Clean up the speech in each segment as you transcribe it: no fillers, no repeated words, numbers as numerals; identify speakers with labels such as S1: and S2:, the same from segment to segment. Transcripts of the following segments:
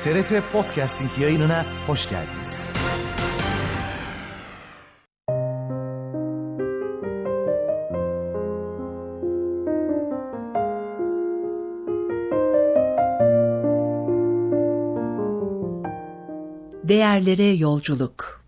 S1: TRT Podcasting yayınına hoş geldiniz.
S2: Değerlere yolculuk.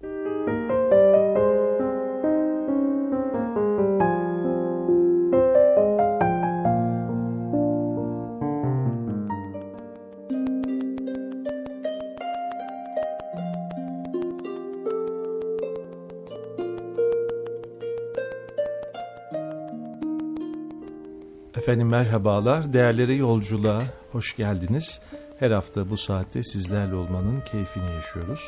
S3: Efendim merhabalar, değerlere yolculuğa hoş geldiniz. Her hafta bu saatte sizlerle olmanın keyfini yaşıyoruz.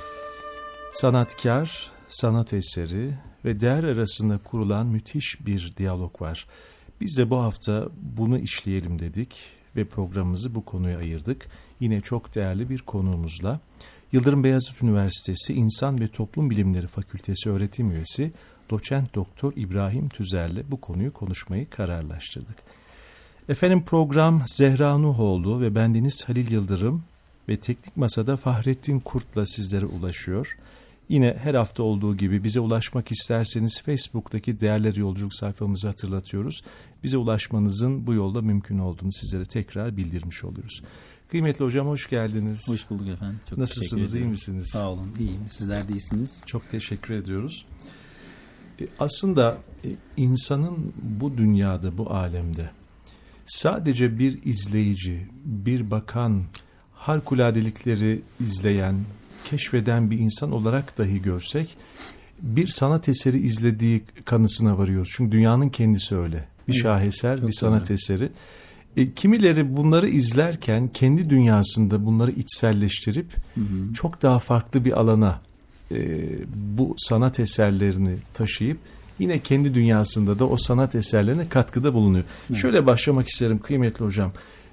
S3: Sanatkar, sanat eseri ve değer arasında kurulan müthiş bir diyalog var. Biz de bu hafta bunu işleyelim dedik ve programımızı bu konuya ayırdık. Yine çok değerli bir konuğumuzla. Yıldırım Beyazıt Üniversitesi İnsan ve Toplum Bilimleri Fakültesi öğretim üyesi Doçent Doktor İbrahim Tüzer'le bu konuyu konuşmayı kararlaştırdık. Efendim program Zehra Nuhoğlu ve bendeniz Halil Yıldırım ve Teknik Masa'da Fahrettin Kurt'la sizlere ulaşıyor. Yine her hafta olduğu gibi bize ulaşmak isterseniz Facebook'taki Değerler Yolculuk sayfamızı hatırlatıyoruz. Bize ulaşmanızın bu yolda mümkün olduğunu sizlere tekrar bildirmiş oluyoruz. Kıymetli hocam hoş geldiniz.
S4: Hoş bulduk efendim. Çok
S3: nasılsınız, iyi misiniz?
S4: Sağ olun, iyiyim. Sizler de iyisiniz.
S3: Çok teşekkür ediyoruz. Aslında insanın bu dünyada, bu alemde sadece bir izleyici, bir bakan, harikuladelikleri izleyen, keşfeden bir insan olarak dahi görsek bir sanat eseri izlediği kanısına varıyoruz. Çünkü dünyanın kendisi öyle. Bir şaheser, bir sanat eseri. Kimileri bunları izlerken kendi dünyasında bunları içselleştirip çok daha farklı bir alana bu sanat eserlerini taşıyıp yine kendi dünyasında da o sanat eserlerine katkıda bulunuyor. Evet. Şöyle başlamak isterim kıymetli hocam.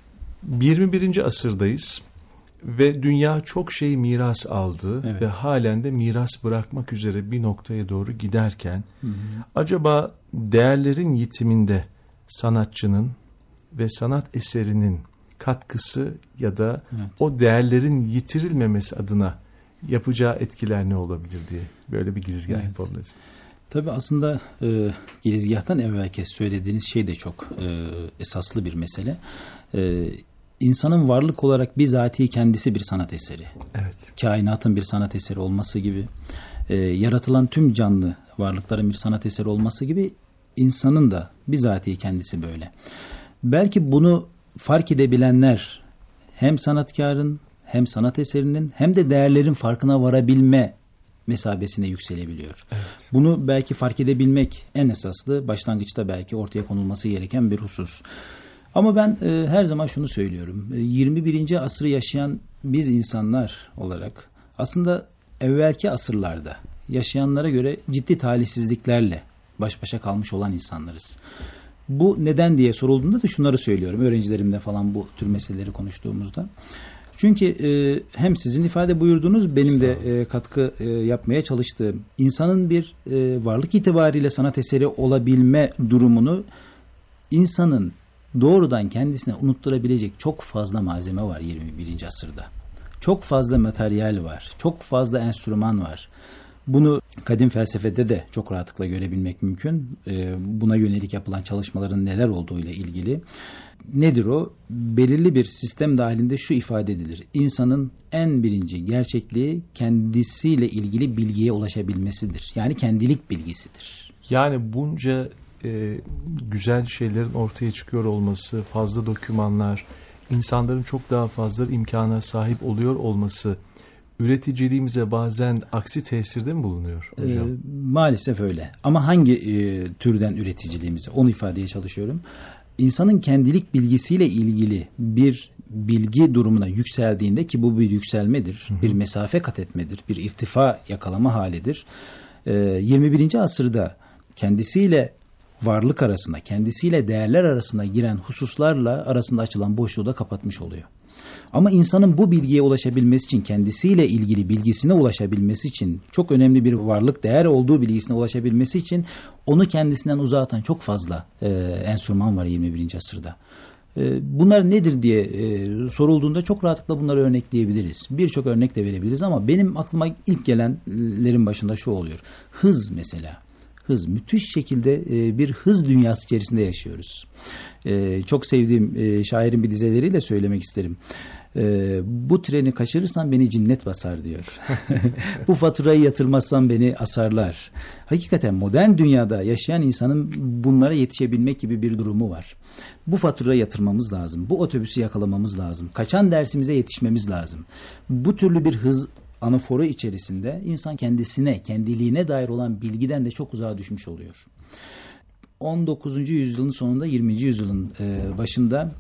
S3: 21. asırdayız ve dünya çok şey miras aldı ve halen de miras bırakmak üzere bir noktaya doğru giderken acaba değerlerin yitiminde sanatçının ve sanat eserinin katkısı ya da o değerlerin yitirilmemesi adına yapacağı etkiler ne olabilir diye böyle bir girizgah yapalım dedim.
S4: Tabii aslında girizgahtan evvelki söylediğiniz şey de çok esaslı bir mesele. İnsanın varlık olarak bizatihi kendisi bir sanat eseri. Evet. Kainatın bir sanat eseri olması gibi, yaratılan tüm canlı varlıkların bir sanat eseri olması gibi insanın da bizatihi kendisi böyle. Belki bunu fark edebilenler hem sanatkarın hem sanat eserinin hem de değerlerin farkına varabilme mesabesine yükselebiliyor. Evet. Bunu belki fark edebilmek en esaslı, başlangıçta belki ortaya konulması gereken bir husus. Ama ben her zaman şunu söylüyorum. 21. asrı yaşayan biz insanlar olarak aslında evvelki asırlarda yaşayanlara göre ciddi talihsizliklerle baş başa kalmış olan insanlarız. Bu neden diye sorulduğunda da şunları söylüyorum. Öğrencilerimle falan bu tür meseleleri konuştuğumuzda. Çünkü hem sizin ifade buyurduğunuz benim de katkı yapmaya çalıştığım insanın bir varlık itibariyle sanat eseri olabilme durumunu insanın doğrudan kendisine unutturabilecek çok fazla malzeme var 21. asırda. Çok fazla materyal var. Çok fazla enstrüman var. Bunu kadim felsefede de çok rahatlıkla görebilmek mümkün. Buna yönelik yapılan çalışmaların neler olduğu ile ilgili. Nedir o? Belirli bir sistem dahilinde şu ifade edilir. İnsanın en birinci gerçekliği kendisiyle ilgili bilgiye ulaşabilmesidir. Yani kendilik bilgisidir.
S3: Yani bunca güzel şeylerin ortaya çıkıyor olması, fazla dokümanlar, insanların çok daha fazla imkana sahip oluyor olması üreticiliğimize bazen aksi tesirde mi bulunuyor hocam?
S4: Maalesef öyle. Ama hangi türden üreticiliğimize? Onu ifadeye çalışıyorum. İnsanın kendilik bilgisiyle ilgili bir bilgi durumuna yükseldiğinde ki bu bir yükselmedir, bir mesafe kat etmedir, bir irtifa yakalama halidir. 21. asırda kendisiyle varlık arasında, kendisiyle değerler arasında giren hususlarla arasında açılan boşluğu da kapatmış oluyor. Ama insanın bu bilgiye ulaşabilmesi için, kendisiyle ilgili bilgisine ulaşabilmesi için, çok önemli bir varlık, değer olduğu bilgisine ulaşabilmesi için onu kendisinden uzaktan çok fazla enstrüman var 21. asırda. Bunlar nedir diye sorulduğunda çok rahatlıkla bunları örnekleyebiliriz. Birçok örnek de verebiliriz ama benim aklıma ilk gelenlerin başında şu oluyor. Hız mesela. Hız. Müthiş şekilde bir hız dünyası içerisinde yaşıyoruz. Çok sevdiğim şairin bir dizeleriyle söylemek isterim. Bu treni kaçırırsam beni cinnet basar diyor. Bu faturayı yatırmazsam beni asarlar. Hakikaten modern dünyada yaşayan insanın bunlara yetişebilmek gibi bir durumu var. Bu faturayı yatırmamız lazım. Bu otobüsü yakalamamız lazım. Kaçan dersimize yetişmemiz lazım. Bu türlü bir hız anaforu içerisinde insan kendisine, kendiliğine dair olan bilgiden de çok uzağa düşmüş oluyor. 19. yüzyılın sonunda 20. yüzyılın başında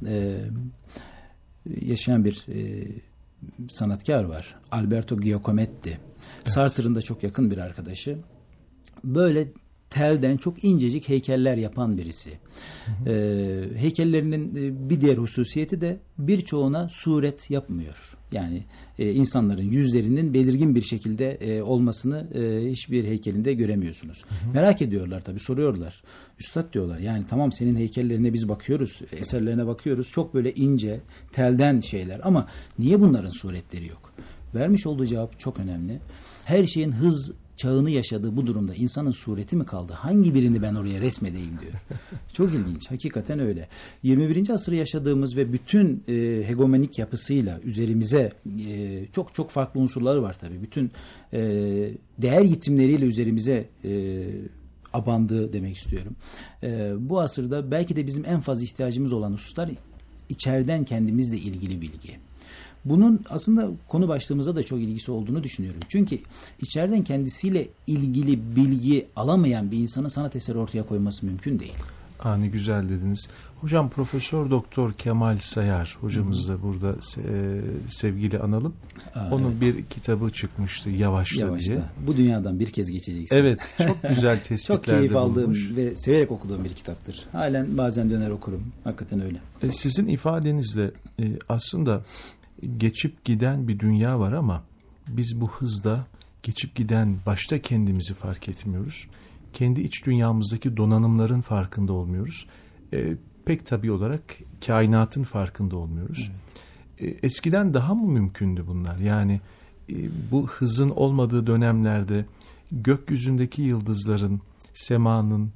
S4: yaşayan bir sanatkar var. Alberto Giacometti. Evet. Sartre'ın da çok yakın bir arkadaşı. Böyle telden çok incecik heykeller yapan birisi. Heykellerinin bir diğer hususiyeti de birçoğuna suret yapmıyor. Yani insanların yüzlerinin belirgin bir şekilde olmasını hiçbir heykelinde göremiyorsunuz. Merak ediyorlar tabii, soruyorlar. Üstad diyorlar, yani tamam senin heykellerine biz bakıyoruz, eserlerine bakıyoruz. Çok böyle ince, telden şeyler ama niye bunların suretleri yok? Vermiş olduğu cevap çok önemli. Her şeyin hız çağını yaşadığı bu durumda insanın sureti mi kaldı? Hangi birini ben oraya resmedeyim diyor. Çok ilginç. Hakikaten öyle. 21. asırı yaşadığımız ve bütün hegemonik yapısıyla üzerimize çok çok farklı unsurları var tabii. Bütün değer yitimleriyle üzerimize abandığı demek istiyorum. Bu asırda belki de bizim en fazla ihtiyacımız olan hususlar içeriden kendimizle ilgili bilgi. Bunun aslında konu başlığımıza da çok ilgisi olduğunu düşünüyorum. Çünkü içeriden kendisiyle ilgili bilgi alamayan bir insanın sanat eseri ortaya koyması mümkün değil.
S3: Ne güzel dediniz. Hocam Profesör Doktor Kemal Sayar hocamız da burada sevgili analım. Onun evet, bir kitabı çıkmıştı Yavaşla diye. Bu
S4: dünyadan bir kez geçeceksin.
S3: Evet, çok güzel tespitlerde
S4: çok keyif aldığım ve severek okuduğum bir kitaptır. Halen bazen döner okurum. Hakikaten öyle.
S3: Sizin ifadenizle aslında geçip giden bir dünya var ama biz bu hızda geçip giden başta kendimizi fark etmiyoruz. Kendi iç dünyamızdaki donanımların farkında olmuyoruz. Pek tabii olarak kainatın farkında olmuyoruz. Evet. Eskiden daha mı mümkündü bunlar? Yani bu hızın olmadığı dönemlerde gökyüzündeki yıldızların, semanın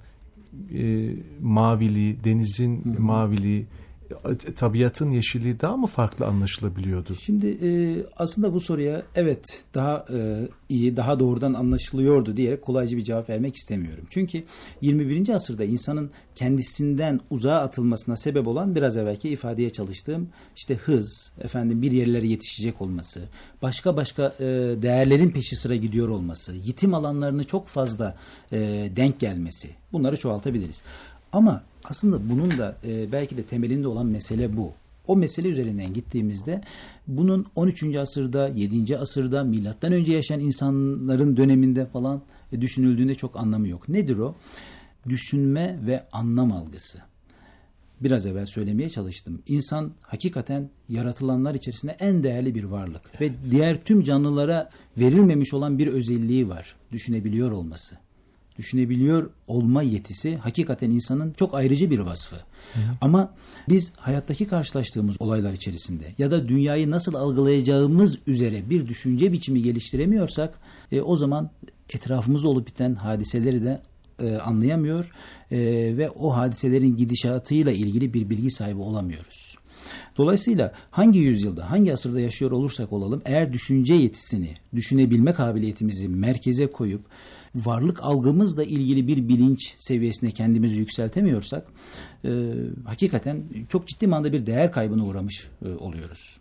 S3: maviliği, denizin maviliği, tabiatın yeşilliği daha mı farklı anlaşılabiliyordu?
S4: Şimdi aslında bu soruya evet daha iyi, daha doğrudan anlaşılıyordu diyerek kolayca bir cevap vermek istemiyorum. Çünkü 21. asırda insanın kendisinden uzağa atılmasına sebep olan biraz evvelki ifadeye çalıştığım işte hız, bir yerlere yetişecek olması, başka değerlerin peşi sıra gidiyor olması, yitim alanlarını çok fazla denk gelmesi, bunları çoğaltabiliriz. Ama aslında bunun da belki de temelinde olan mesele bu. O mesele üzerinden gittiğimizde bunun 13. asırda, 7. asırda, milattan önce yaşayan insanların döneminde falan düşünüldüğünde çok anlamı yok. Nedir o? Düşünme ve anlam algısı. Biraz evvel söylemeye çalıştım. İnsan hakikaten yaratılanlar içerisinde en değerli bir varlık. Evet. Ve diğer tüm canlılara verilmemiş olan bir özelliği var. Düşünebiliyor olması. Düşünebiliyor olma yetisi hakikaten insanın çok ayrıcı bir vasfı. Ama biz hayattaki karşılaştığımız olaylar içerisinde ya da dünyayı nasıl algılayacağımız üzere bir düşünce biçimi geliştiremiyorsak o zaman etrafımızda olup biten hadiseleri de anlayamıyor ve o hadiselerin gidişatıyla ilgili bir bilgi sahibi olamıyoruz. Dolayısıyla hangi yüzyılda, hangi asırda yaşıyor olursak olalım, eğer düşünce yetisini, düşünebilme kabiliyetimizi merkeze koyup varlık algımızla ilgili bir bilinç seviyesine kendimizi yükseltemiyorsak hakikaten çok ciddi manada bir değer kaybına uğramış oluyoruz.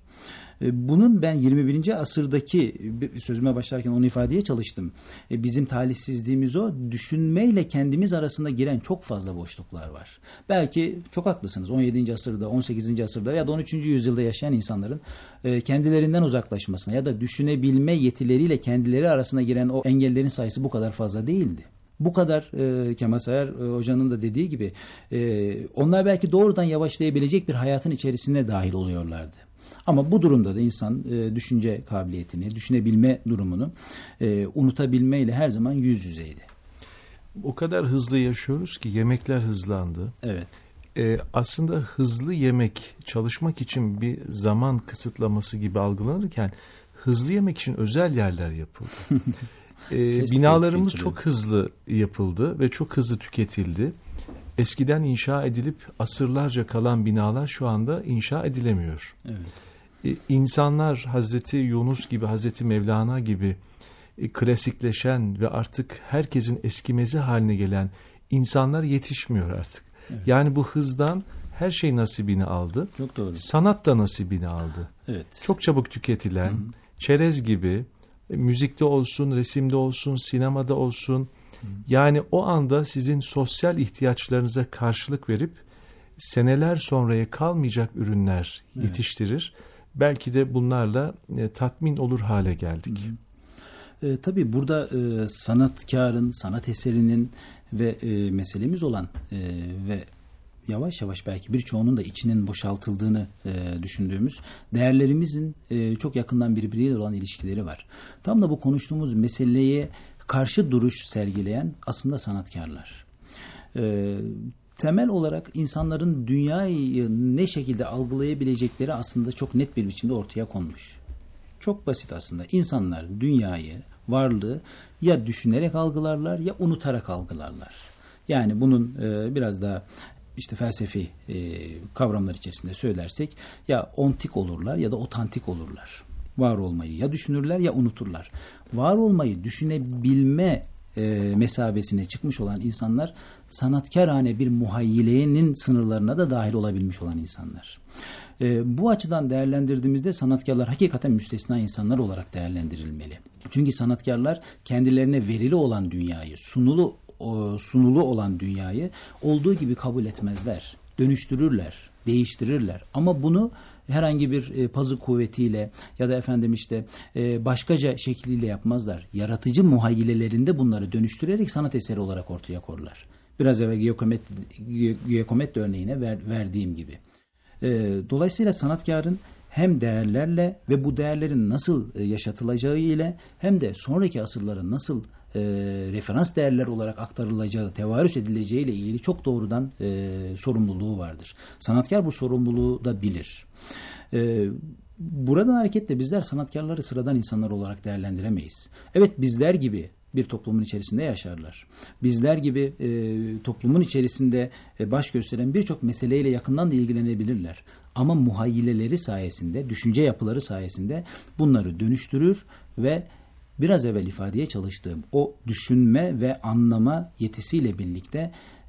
S4: Bunun ben 21. asırdaki sözüme başlarken onu ifadeye çalıştım. Bizim talihsizliğimiz o. Düşünmeyle kendimiz arasında giren çok fazla boşluklar var. Belki çok haklısınız. 17. asırda, 18. asırda ya da 13. yüzyılda yaşayan insanların kendilerinden uzaklaşmasına ya da düşünebilme yetileriyle kendileri arasında giren o engellerin sayısı bu kadar fazla değildi. Bu kadar Kemal Sayar Hoca'nın da dediği gibi onlar belki doğrudan yavaşlayabilecek bir hayatın içerisine dahil oluyorlardı. Ama bu durumda da insan düşünce kabiliyetini, düşünebilme durumunu unutabilmeyle her zaman yüz yüzeydi.
S3: O kadar hızlı yaşıyoruz ki yemekler hızlandı.
S4: Evet.
S3: Aslında hızlı yemek çalışmak için bir zaman kısıtlaması gibi algılanırken hızlı yemek için özel yerler yapıldı. Binalarımız çok hızlı yapıldı ve çok hızlı tüketildi. Eskiden inşa edilip asırlarca kalan binalar şu anda inşa edilemiyor.
S4: Evet.
S3: İnsanlar Hazreti Yunus gibi, Hazreti Mevlana gibi klasikleşen ve artık herkesin eskimezi haline gelen insanlar yetişmiyor artık. Evet. Yani bu hızdan her şey nasibini aldı.
S4: Çok doğru.
S3: Sanat da nasibini aldı.
S4: Evet.
S3: Çok çabuk tüketilen, çerez gibi, müzikte olsun, resimde olsun, sinemada olsun. Yani o anda sizin sosyal ihtiyaçlarınıza karşılık verip seneler sonraya kalmayacak ürünler yetiştirir. Belki de bunlarla tatmin olur hale geldik.
S4: Tabii burada sanatkarın, sanat eserinin ve meselemiz olan ve yavaş yavaş belki birçoğunun da içinin boşaltıldığını düşündüğümüz değerlerimizin çok yakından birbiriyle olan ilişkileri var. Tam da bu konuştuğumuz meseleye karşı duruş sergileyen aslında sanatkarlar. Temel olarak insanların dünyayı ne şekilde algılayabilecekleri aslında çok net bir biçimde ortaya konmuş. Çok basit aslında. İnsanlar dünyayı, varlığı ya düşünerek algılarlar ya unutarak algılarlar. Yani bunun biraz daha işte felsefi kavramlar içerisinde söylersek ya ontik olurlar ya da otantik olurlar. Var olmayı ya düşünürler ya unuturlar. Var olmayı düşünebilme mesabesine çıkmış olan insanlar sanatkarane bir muhayyilenin sınırlarına da dahil olabilmiş olan insanlar. Bu açıdan değerlendirdiğimizde sanatkarlar hakikaten müstesna insanlar olarak değerlendirilmeli. Çünkü sanatkarlar kendilerine verili olan dünyayı, sunulu olan dünyayı olduğu gibi kabul etmezler. Dönüştürürler, değiştirirler. Ama bunu herhangi bir pazı kuvvetiyle ya da başkaca şekliyle yapmazlar. Yaratıcı muhayyilelerinde bunları dönüştürerek sanat eseri olarak ortaya korurlar. Biraz evvel Giacometti örneğine verdiğim gibi. Dolayısıyla sanatkarın hem değerlerle ve bu değerlerin nasıl yaşatılacağı ile hem de sonraki asırlara nasıl referans değerler olarak aktarılacağı, tevarüs edileceği ile ilgili çok doğrudan sorumluluğu vardır. Sanatkar bu sorumluluğu da bilir. Buradan hareketle bizler sanatkarları sıradan insanlar olarak değerlendiremeyiz. Evet, bizler gibi bir toplumun içerisinde yaşarlar. Bizler gibi toplumun içerisinde baş gösteren birçok meseleyle yakından da ilgilenebilirler. Ama muhayyileleri sayesinde, düşünce yapıları sayesinde bunları dönüştürür ve biraz evvel ifadeye çalıştığım o düşünme ve anlama yetisiyle birlikte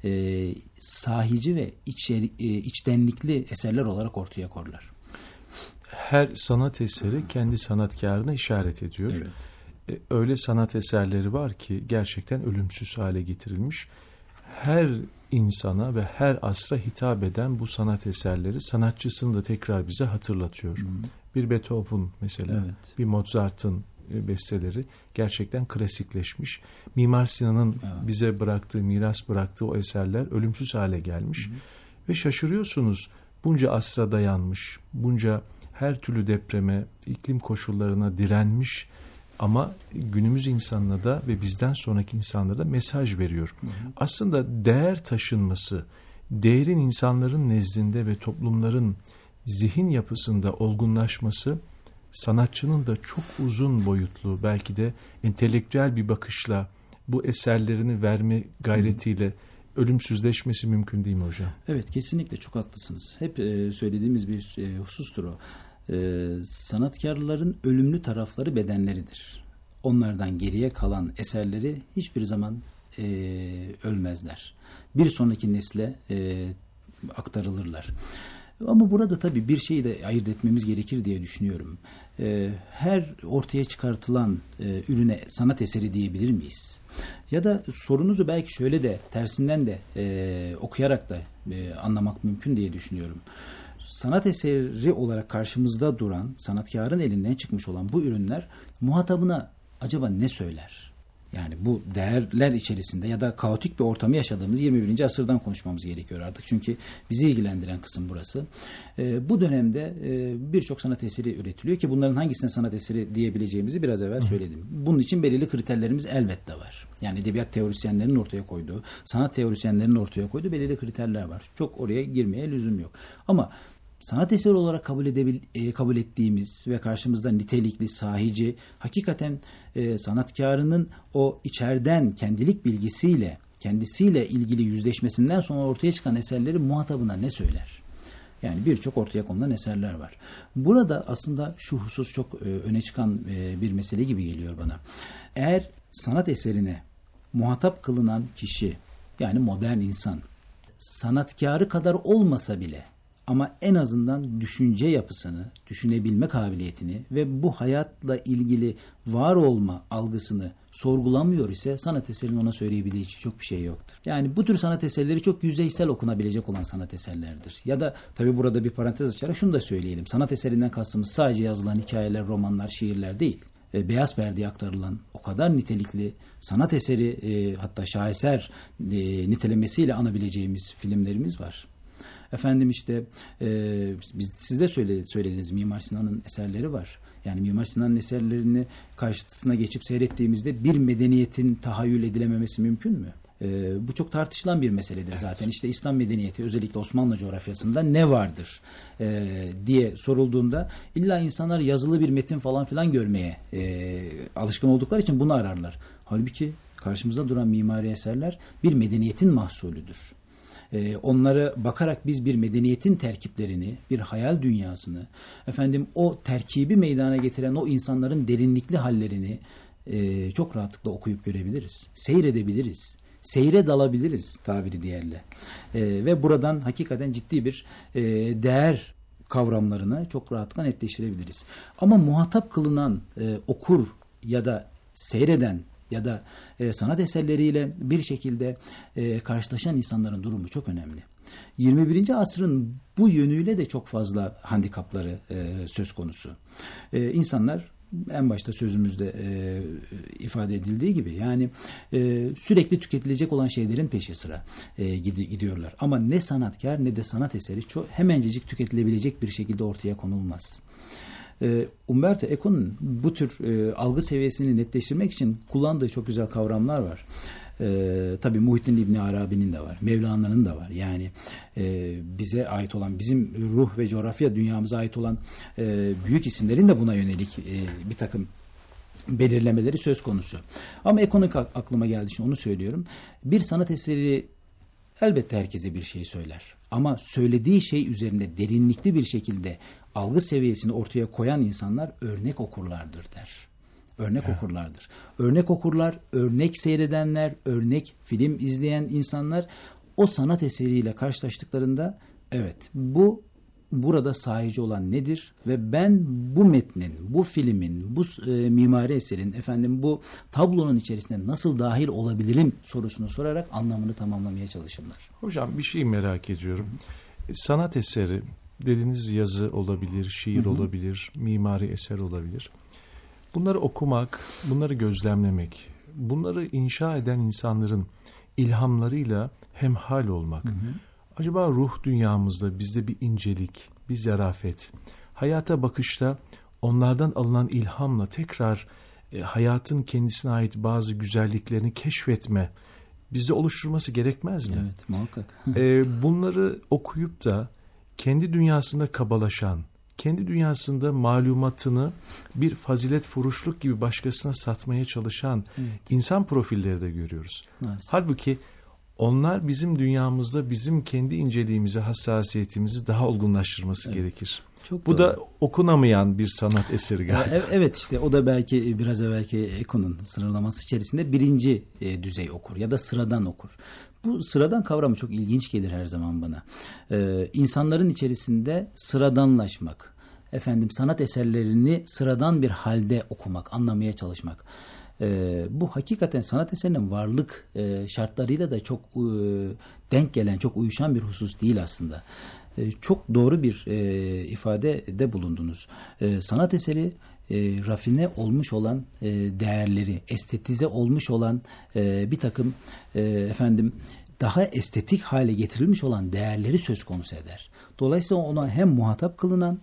S4: sahici ve içtenlikli eserler olarak ortaya korurlar.
S3: Her sanat eseri kendi sanatkarına işaret ediyor.
S4: Evet.
S3: Öyle sanat eserleri var ki gerçekten ölümsüz hale getirilmiş. Her insana ve her asra hitap eden bu sanat eserleri sanatçısını da tekrar bize hatırlatıyor. Bir Beethoven mesela, bir Mozart'ın besteleri gerçekten klasikleşmiş. Mimar Sinan'ın bize bıraktığı, miras bıraktığı o eserler ölümsüz hale gelmiş. Ve şaşırıyorsunuz, bunca asra dayanmış, bunca her türlü depreme, iklim koşullarına direnmiş ama günümüz insanına da ve bizden sonraki insanlara da mesaj veriyor. Aslında değer taşınması, değerin insanların nezdinde ve toplumların zihin yapısında olgunlaşması, sanatçının da çok uzun boyutlu, belki de entelektüel bir bakışla bu eserlerini verme gayretiyle ölümsüzleşmesi mümkün değil mi hocam?
S4: Evet, kesinlikle çok haklısınız. Hep söylediğimiz bir husustur o. Sanatkarların ölümlü tarafları bedenleridir. Onlardan geriye kalan eserleri hiçbir zaman ölmezler. Bir sonraki nesle aktarılırlar. Ama burada tabii bir şeyi de ayırt etmemiz gerekir diye düşünüyorum. Her ortaya çıkartılan ürüne sanat eseri diyebilir miyiz? Ya da sorunuzu belki şöyle de tersinden de okuyarak da anlamak mümkün diye düşünüyorum. Sanat eseri olarak karşımızda duran, sanatkarın elinden çıkmış olan bu ürünler muhatabına acaba ne söyler? Yani bu değerler içerisinde ya da kaotik bir ortamı yaşadığımız 21. asırdan konuşmamız gerekiyor artık. Çünkü bizi ilgilendiren kısım burası. Bu dönemde birçok sanat eseri üretiliyor ki bunların hangisine sanat eseri diyebileceğimizi biraz evvel söyledim. Bunun için belirli kriterlerimiz elbette var. Yani edebiyat teorisyenlerinin ortaya koyduğu, sanat teorisyenlerinin ortaya koyduğu belirli kriterler var. Çok oraya girmeye lüzum yok. Ama sanat eseri olarak kabul ettiğimiz ve karşımızda nitelikli, sahici, hakikaten sanatkarının o içeriden kendilik bilgisiyle, kendisiyle ilgili yüzleşmesinden sonra ortaya çıkan eserleri muhatabına ne söyler? Yani birçok ortaya konulan eserler var. Burada aslında şu husus çok öne çıkan bir mesele gibi geliyor bana. Eğer sanat eserine muhatap kılınan kişi, yani modern insan, sanatkarı kadar olmasa bile ama en azından düşünce yapısını, düşünebilme kabiliyetini ve bu hayatla ilgili var olma algısını sorgulamıyor ise sanat eserinin ona söyleyebileceği çok bir şey yoktur. Yani bu tür sanat eserleri çok yüzeysel okunabilecek olan sanat eserlerdir. Ya da tabii burada bir parantez açarak şunu da söyleyelim. Sanat eserinden kastımız sadece yazılan hikayeler, romanlar, şiirler değil. Beyaz perdeye aktarılan o kadar nitelikli sanat eseri, hatta şaheser nitelemesiyle anabileceğimiz filmlerimiz var. Efendim işte siz de söylediğiniz Mimar Sinan'ın eserleri var. Yani Mimar Sinan'ın eserlerini karşısına geçip seyrettiğimizde bir medeniyetin tahayyül edilememesi mümkün mü? Bu çok tartışılan bir meseledir zaten. Evet. İşte İslam medeniyeti özellikle Osmanlı coğrafyasında ne vardır diye sorulduğunda illa insanlar yazılı bir metin falan filan görmeye alışkın oldukları için bunu ararlar. Halbuki karşımızda duran mimari eserler bir medeniyetin mahsulüdür. Onlara bakarak biz bir medeniyetin terkiplerini, bir hayal dünyasını, o terkibi meydana getiren o insanların derinlikli hallerini çok rahatlıkla okuyup görebiliriz. Seyredebiliriz. Seyre dalabiliriz tabiri diğerle. Ve buradan hakikaten ciddi bir değer kavramlarını çok rahatlıkla netleştirebiliriz. Ama muhatap kılınan okur ya da seyreden ya da sanat eserleriyle bir şekilde karşılaşan insanların durumu çok önemli. 21. asrın bu yönüyle de çok fazla handikapları söz konusu. İnsanlar en başta sözümüzde ifade edildiği gibi yani sürekli tüketilecek olan şeylerin peşi sıra gidiyorlar. Ama ne sanatkar ne de sanat eseri hemencecik tüketilebilecek bir şekilde ortaya konulmaz. Umberto Eco'nun bu tür algı seviyesini netleştirmek için kullandığı çok güzel kavramlar var. Tabii Muhittin İbni Arabi'nin de var. Mevlana'nın da var. Yani bize ait olan, bizim ruh ve coğrafya dünyamıza ait olan büyük isimlerin de buna yönelik bir takım belirlemeleri söz konusu. Ama ekonomik aklıma geldiği için onu söylüyorum. Bir sanat eseri elbette herkese bir şey söyler. Ama söylediği şey üzerinde derinlikli bir şekilde algı seviyesini ortaya koyan insanlar örnek okurlardır der. Örnek okurlardır. Örnek okurlar, örnek seyredenler, örnek film izleyen insanlar o sanat eseriyle karşılaştıklarında evet burada sahici olan nedir ve ben bu metnin, bu filmin, bu mimari eserin, bu tablonun içerisine nasıl dahil olabilirim sorusunu sorarak anlamını tamamlamaya çalışırlar.
S3: Hocam bir şey merak ediyorum. Sanat eseri dediğiniz yazı olabilir, şiir olabilir, mimari eser olabilir. Bunları okumak, bunları gözlemlemek, bunları inşa eden insanların ilhamlarıyla hemhal olmak. Acaba ruh dünyamızda bizde bir incelik, bir zarafet, hayata bakışta onlardan alınan ilhamla tekrar hayatın kendisine ait bazı güzelliklerini keşfetme bizde oluşturması gerekmez mi?
S4: Evet, muhakkak.
S3: Bunları okuyup da kendi dünyasında kabalaşan, kendi dünyasında malumatını bir fazilet furuşluk gibi başkasına satmaya çalışan insan profilleri de görüyoruz. Maalesef. Halbuki onlar bizim dünyamızda bizim kendi inceliğimizi, hassasiyetimizi daha olgunlaştırması gerekir. Çok Bu doğru. Da okunamayan bir sanat eseri galiba.
S4: Evet işte o da belki biraz evvelki Eco'nun sınırlaması içerisinde birinci düzey okur ya da sıradan okur. Bu sıradan kavramı çok ilginç gelir her zaman bana. İnsanların içerisinde sıradanlaşmak, sanat eserlerini sıradan bir halde okumak, anlamaya çalışmak. Bu hakikaten sanat eserinin varlık şartlarıyla da çok denk gelen, çok uyuşan bir husus değil aslında. çok doğru bir ifadede bulundunuz. Sanat eseri rafine olmuş olan değerleri, estetize olmuş olan bir takım daha estetik hale getirilmiş olan değerleri söz konusu eder. Dolayısıyla ona hem muhatap kılınan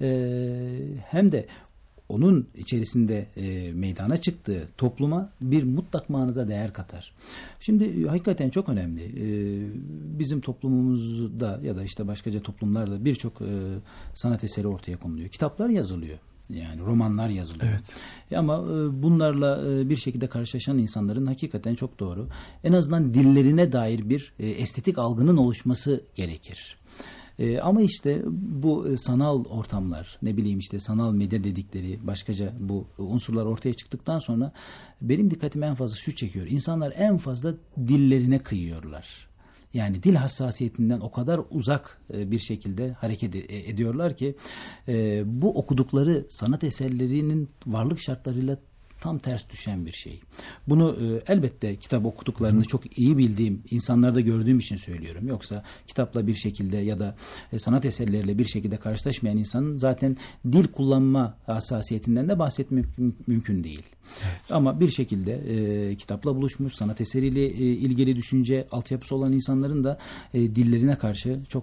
S4: hem de onun içerisinde meydana çıktığı topluma bir mutlak manada değer katar. Şimdi hakikaten çok önemli. Bizim toplumumuzda ya da işte başkaca toplumlarda birçok sanat eseri ortaya konuluyor. Kitaplar yazılıyor. Yani romanlar yazılıyor.
S3: Evet.
S4: Ama bunlarla bir şekilde karşılaşan insanların hakikaten çok doğru. En azından dillerine dair bir estetik algının oluşması gerekir. Ama işte bu sanal ortamlar, ne bileyim işte sanal medya dedikleri başkaca bu unsurlar ortaya çıktıktan sonra benim dikkatimi en fazla şu çekiyor. İnsanlar en fazla dillerine kıyıyorlar. Yani dil hassasiyetinden o kadar uzak bir şekilde hareket ediyorlar ki bu okudukları sanat eserlerinin varlık şartlarıyla tam ters düşen bir şey. Bunu elbette kitap okuduklarını çok iyi bildiğim insanlarda gördüğüm için söylüyorum. Yoksa kitapla bir şekilde ya da sanat eserleriyle bir şekilde karşılaşmayan insanın zaten dil kullanma hassasiyetinden de bahsetmek mümkün değil. Evet. Ama bir şekilde kitapla buluşmuş, sanat eseriyle ilgili düşünce altyapısı olan insanların da dillerine karşı çok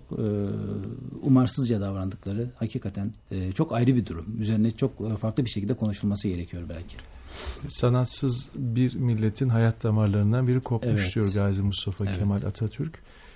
S4: umarsızca davrandıkları hakikaten çok ayrı bir durum. Üzerine çok farklı bir şekilde konuşulması gerekiyor belki.
S3: Sanatsız bir milletin hayat damarlarından biri kopmuş, evet, diyor Gazi Mustafa evet. Kemal Atatürk.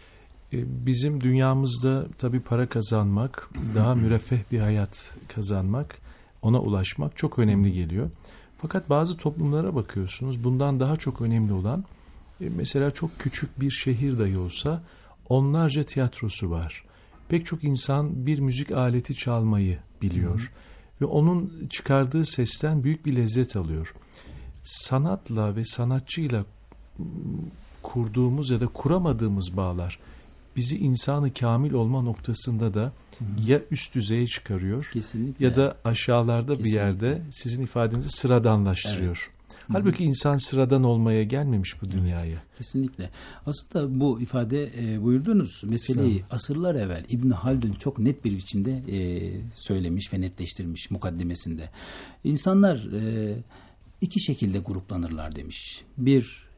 S3: Bizim dünyamızda tabii para kazanmak, daha müreffeh bir hayat kazanmak, ona ulaşmak çok önemli geliyor. Fakat bazı toplumlara bakıyorsunuz, bundan daha çok önemli olan, mesela çok küçük bir şehir dahi olsa onlarca tiyatrosu var. Pek çok insan bir müzik aleti çalmayı biliyor. Ve onun çıkardığı sesten büyük bir lezzet alıyor. Sanatla ve sanatçıyla kurduğumuz ya da kuramadığımız bağlar bizi insanı kamil olma noktasında da ya üst düzeye çıkarıyor, kesinlikle, ya da aşağılarda, kesinlikle, bir yerde sizin ifadenizi sıradanlaştırıyor. Evet. Halbuki insan sıradan olmaya gelmemiş bu dünyaya. Evet,
S4: kesinlikle. Aslında bu ifade buyurduğunuz meseleyi asırlar evvel İbn Haldun çok net bir biçimde söylemiş ve netleştirmiş mukaddimesinde. İnsanlar iki şekilde gruplanırlar demiş. Bir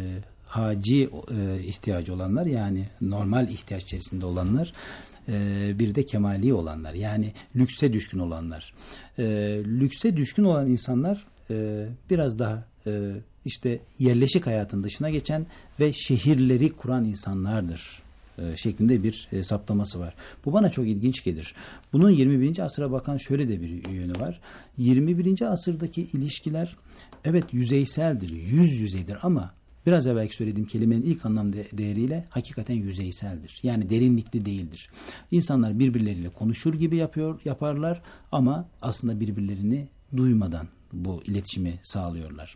S4: haci ihtiyacı olanlar, yani normal ihtiyaç içerisinde olanlar, bir de kemali olanlar, yani lükse düşkün olanlar. Lükse düşkün olan insanlar biraz daha işte yerleşik hayatın dışına geçen ve şehirleri kuran insanlardır şeklinde bir saptaması var. Bu bana çok ilginç gelir. Bunun 21. asıra bakan şöyle de bir yönü var. 21. asırdaki ilişkiler evet yüzeyseldir, yüz yüzeydir ama biraz evvelki söylediğim kelimenin ilk anlam değeriyle hakikaten yüzeyseldir. Yani derinlikli değildir. İnsanlar birbirleriyle konuşur gibi yaparlar ama aslında birbirlerini duymadan bu iletişimi sağlıyorlar.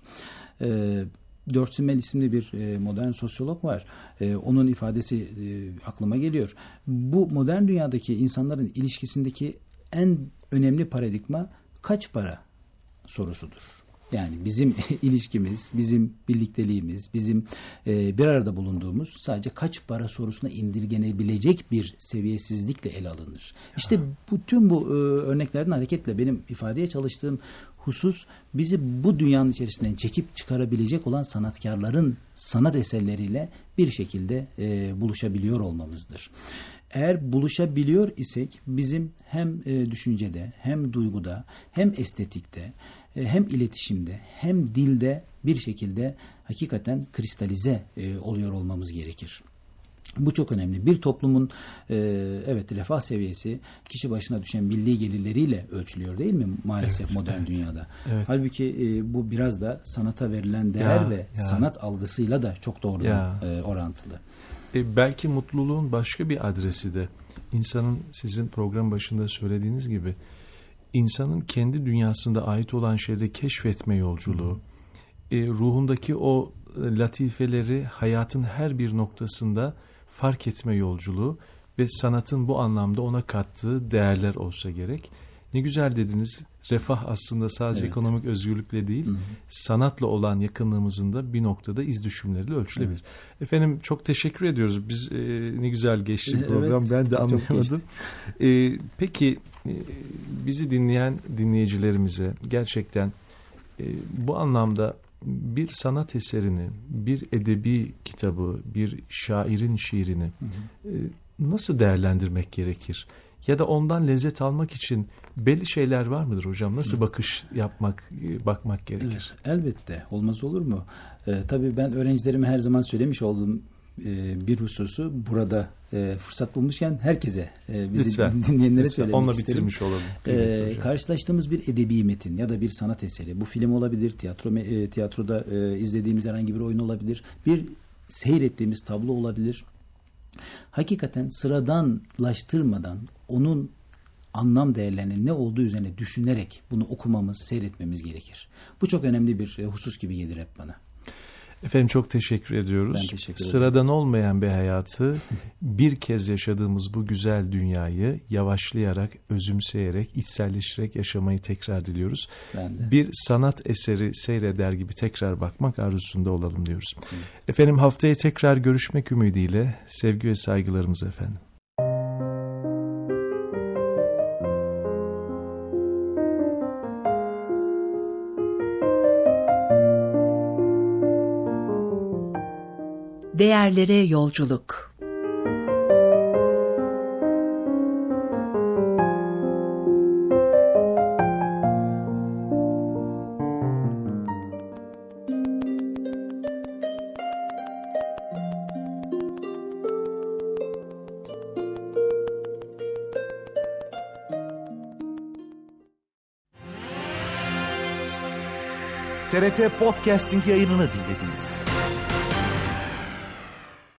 S4: George Simmel isimli bir modern sosyolog var. Onun ifadesi aklıma geliyor. Bu modern dünyadaki insanların ilişkisindeki en önemli paradigma kaç para sorusudur. Yani bizim ilişkimiz, bizim birlikteliğimiz, bizim bir arada bulunduğumuz sadece kaç para sorusuna indirgenebilecek bir seviyesizlikle ele alınır. İşte bütün bu örneklerden hareketle benim ifadeye çalıştığım husus bizi bu dünyanın içerisinden çekip çıkarabilecek olan sanatkarların sanat eserleriyle bir şekilde buluşabiliyor olmamızdır. Eğer buluşabiliyor isek bizim hem düşüncede, hem duyguda, hem estetikte, hem iletişimde, hem dilde bir şekilde hakikaten kristalize oluyor olmamız gerekir. Bu çok önemli. Bir toplumun evet refah seviyesi kişi başına düşen milli gelirleriyle ölçülüyor değil mi maalesef, evet, modern dünyada. Evet. Halbuki bu biraz da sanata verilen değer ve sanat algısıyla da çok doğrudan orantılı.
S3: Belki mutluluğun başka bir adresi de insanın, sizin program başında söylediğiniz gibi, insanın kendi dünyasında ait olan şeyleri keşfetme yolculuğu, ruhundaki o latifeleri hayatın her bir noktasında fark etme yolculuğu ve sanatın bu anlamda ona kattığı değerler olsa gerek. Ne güzel dediniz. Refah aslında sadece ekonomik özgürlükle değil, sanatla olan yakınlığımızın da bir noktada iz düşümleriyle ölçülebilir. Efendim çok teşekkür ediyoruz. Biz ne güzel geçti program. Ben de anlayamadım. Peki bizi dinleyen dinleyicilerimize gerçekten bu anlamda bir sanat eserini, bir edebi kitabı, bir şairin şiirini nasıl değerlendirmek gerekir? Ya da ondan lezzet almak için belli şeyler var mıdır hocam? Nasıl bakmak gerekir?
S4: Evet, elbette. Olmaz olur mu? Tabii ben öğrencilerime her zaman söylemiş olduğum bir hususu burada fırsat bulmuşken herkese bizi dinleyenlere söylemek
S3: onunla
S4: isterim.
S3: Bitirmiş olalım.
S4: Karşılaştığımız bir edebi metin ya da bir sanat eseri, bu film olabilir, tiyatroda izlediğimiz herhangi bir oyun olabilir, bir seyrettiğimiz tablo olabilir. Hakikaten sıradanlaştırmadan onun anlam değerlerinin ne olduğu üzerine düşünerek bunu okumamız, seyretmemiz gerekir. Bu çok önemli bir husus gibi gelir hep bana.
S3: Efendim çok teşekkür ediyoruz.
S4: Ben teşekkür ederim.
S3: Sıradan olmayan bir hayatı, bir kez yaşadığımız bu güzel dünyayı yavaşlayarak, özümseyerek, içselleştirerek yaşamayı tekrar diliyoruz. Bir sanat eseri seyreder gibi tekrar bakmak arzusunda olalım diyoruz. Efendim haftaya tekrar görüşmek ümidiyle sevgi ve saygılarımız efendim.
S2: Değerlere yolculuk.
S1: TRT Podcasting yayınını dinlediniz.